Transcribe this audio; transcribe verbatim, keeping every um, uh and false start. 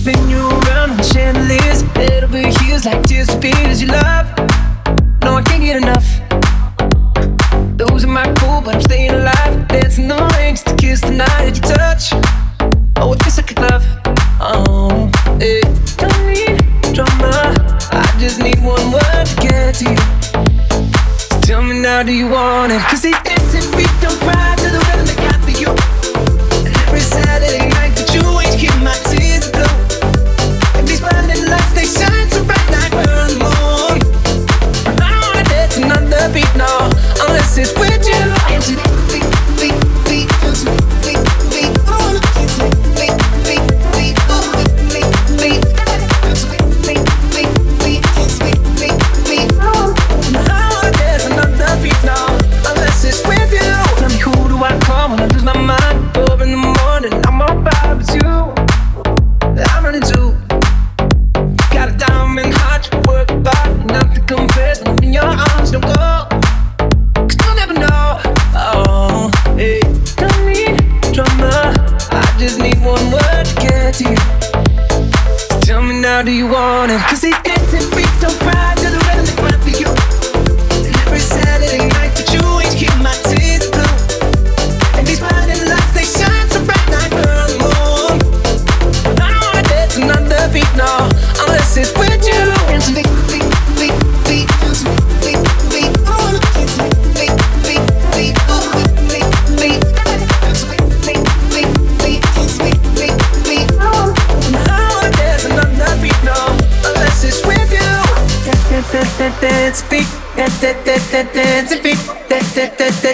spin you around on the chandeliers. Head over heels like tears for fears you love. No, I can't get enough. Losing my cool, but I'm staying alive. Dancing the rain just to kiss the night you touch. Oh, it feels like a glove. Oh, hey. Don't need drama, I just need one word to get to you. So tell me now, do you want it? Cause these dancing feet don't cry to the rhythm they got for you. And every Saturday night that you ain't keep my tears aglow. And these blinding lights, they shine so bright like we're on the moon. I don't wanna dance another beat, no, unless it's with you. Beat, beat, beat, beat, beat, beat, oh, beat, beat, beat, beat, oh, beat, beat, beat, beat, beat, beat, beat, beat, oh. I don't wanna dance another beat, no, unless it's with you. Tell me, who do I call when I lose my mind? Four in the morning, I'm on fire with you. I'm running too. Got a diamond heart, you work hard, not to confess. I'm in your arms, don't go. Cause you'll never know. Oh, hey. Don't need drama, I just need one word to get to you. So tell me now, do you want it? Cause these dancing feet don't cry to the rhythm they cry for you. And every Saturday night that you ain't keep my tears blue. And these blinding lights, they shine so bright like we're on the moon. I don't wanna dance another beat, no, unless it's with you. Beat, beat, beat, beat, beat, beat, oh, beat, beat, beat, beat, oh, beat, beat, beat, beat, beat, beat, beat, beat, oh. I don't wanna dance another beat, no, unless it's with you. Dance, dance, dance, dance, beat, dance, dance, dance, dance, beat, dance, dance, dance.